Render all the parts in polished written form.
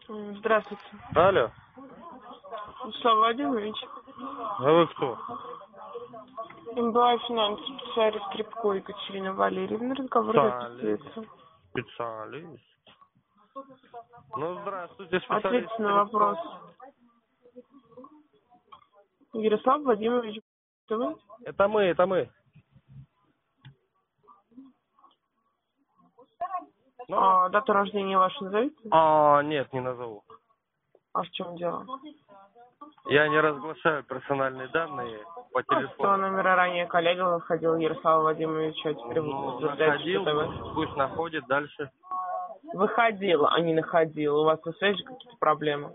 Здравствуйте. Алло. Вячеслав Владимирович. А вы кто? МБА финанс, специалист Скрипко Екатерина Валерьевна. Разговор записывается. Специалист. Ну, здравствуйте, специалист. Ответьте на вопрос. Ярослав Владимирович, это вы? Это мы. Ну? Дату рождения вашу назовите? Нет, не назову. А в чем дело? Я не разглашаю персональные данные по телефону. Что номера ранее коллега выходил Ярослава Владимировича, а теперь вы утверждаете, находил, что это вы? пусть находит дальше. Выходил, а не находил. У вас на связи какие-то проблемы?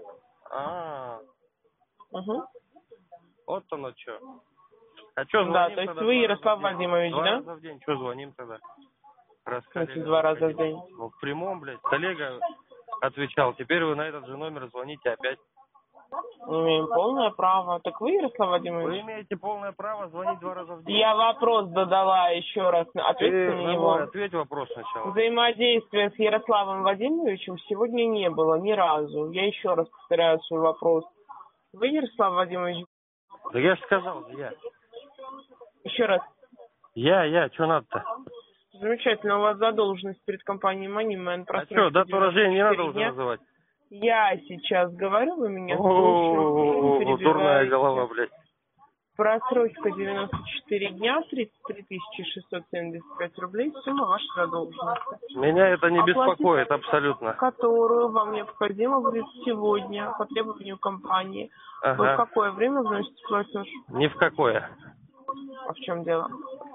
Угу. Вот оно что. А что звоним? Да, то есть вы Ярослав Владимирович, да? 2 раза в день. Что звоним тогда? Раз коллега 2 раза в выходил. день. Ну, в прямом, блядь. Коллега отвечал. Теперь вы на этот же номер звоните опять. Мы имеем полное право. Так вы, Ярослав Владимирович? Вы имеете полное право звонить 2 раза в день. Я вопрос задала еще раз. Ответьте на него. Ответь вопрос сначала. Взаимодействия с Ярославом Владимировичем сегодня не было ни разу. Я еще раз повторяю свой вопрос. Вы, Ярослав Владимирович? Да я же сказал, я. Еще раз. Я, что надо-то? Замечательно, у вас задолженность перед компанией Moneyman. А что, дату рождения не надо уже называть? Я сейчас говорю, вы меня слушаете. Дурная голова, блядь. Просрочка 94 дня, 33 675 рублей, сумма вашей задолженности. Меня это не беспокоит абсолютно. Которую вам необходимо будет сегодня по требованию компании. Ага. Вы в какое время вносите платеж? Ни в какое. А в чем дело?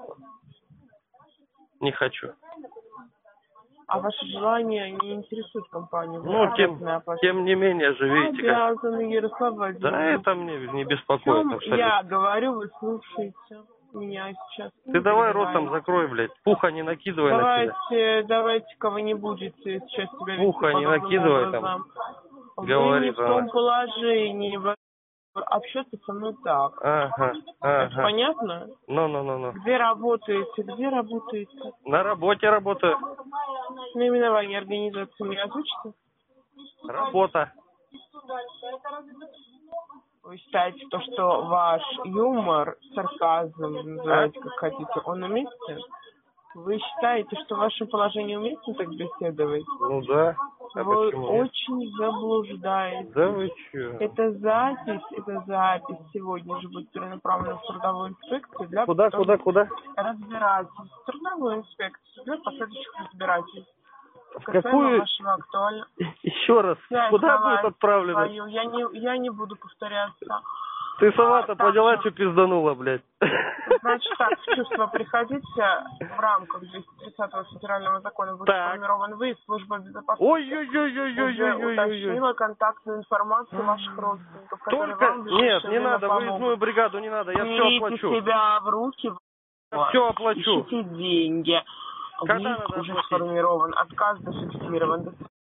Не хочу. А ваши желания не интересуют компанию? Ну, тем не менее же, видите, как... Обязаны, Ярослав Владимирович. Да, это мне не беспокоит абсолютно. Я говорю, вы слушаете меня сейчас. Ты давай рот там закрой, блядь. Пуха не накидывай на себя. Давайте-ка вы не будете сейчас себя вести Пуха не накидывай образом. Там. Вы не в том положении, общаться со мной так. Ага. Это понятно? Ну. Где работаете? На работе работаю. Наименование организации мне озвучите? Работа. Вы считаете, что ваш юмор, сарказм, называйте как хотите, он уместен? Вы считаете, что в вашем положении уместно так беседовать? Ну да. Вы очень заблуждаетесь. Да вы чё? Это запись сегодня же будет перенаправлена в трудовую инспекцию для Куда? разбирательств. В трудовую инспекцию для последующих разбирательств. В какую? Еще раз. Куда будет отправлено? Я не буду повторяться. Ты сама-то поняла, что пизданула, блядь. Значит так, в чувство приходите в рамках 230-го федерального закона будет сформирован выезд, служба безопасности. Ой-ой-ой-ой-ой-ой-ой-ой-ой. Уточнила контактную информацию ваших родственников, которые Только... вам Нет, не надо, выездную бригаду не надо, я все оплачу. Берите себя в руки, все оплачу. ищите деньги. Когда надо уже оплатить? сформирован, отказ зафиксирован.